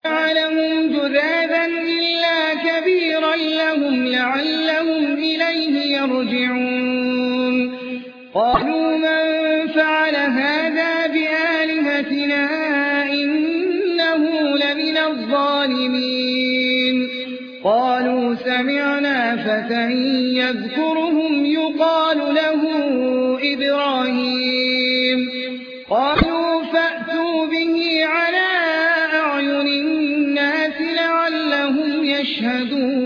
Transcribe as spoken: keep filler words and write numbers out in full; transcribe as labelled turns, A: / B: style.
A: جعلهم جذاذا إلا كبيرا لهم لعلهم إليه يرجعون قالوا من فعل هذا بآلهتنا إنه لمن الظالمين قالوا سمعنا فتى يذكرهم يقال له إبراهيم قالوا فأتوا به على أعين الناس لعلهم يشهدون